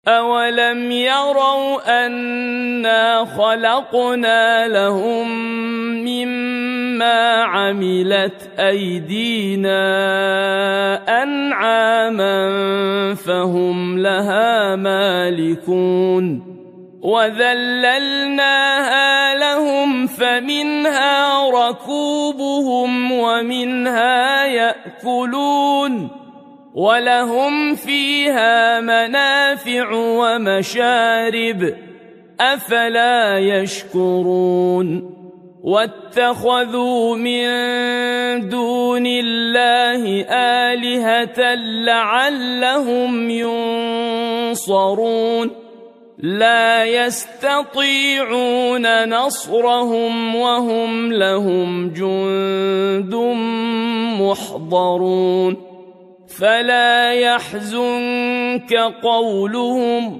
أولم يروا أنا خلقنا لهم مما عملت أيدينا أنعاما فهم لها مالكون وذللناها لهم فمنها ركوبهم ومنها يأكلون ولهم فيها منافع ومشارب أفلا يشكرون واتخذوا من دون الله آلهة لعلهم ينصرون لا يستطيعون نصرهم وهم لهم جند محضرون فلا يحزنك قولهم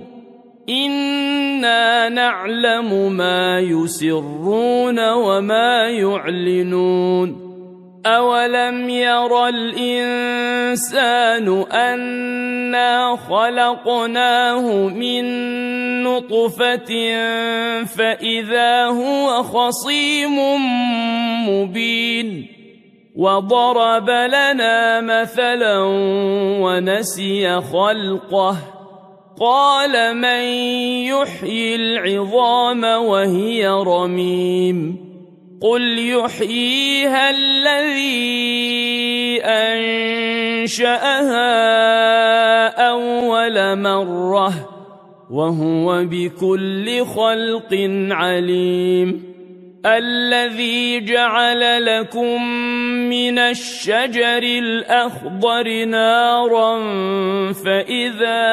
إنا نعلم ما يسرون وما يعلنون أولم ير الإنسان أنا خلقناه من نطفة فإذا هو خصيم مبين وضرب لنا مثلا ونسي خلقه قال من يحيي العظام وهي رميم قل يحييها الذي أنشأها أول مرة وهو بكل خلق عليم الذي جعل لكم من الشجر الأخضر نارا فإذا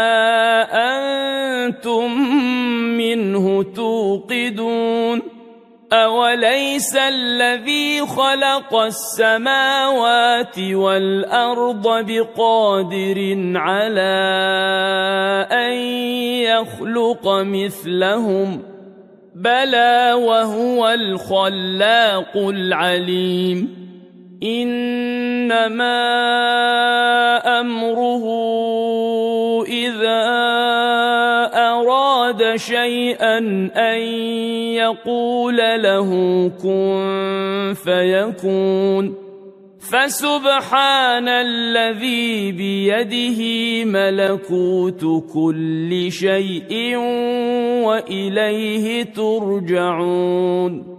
أنتم منه توقدون أوليس الذي خلق السماوات والأرض بقادر على أن يخلق مثلهم بلى وهو الخلاق العليم إنما أمره إذا أراد شيئا أن يقول له كن فيكون فسبحان الذي بيده ملكوت كل شيء وإليه ترجعون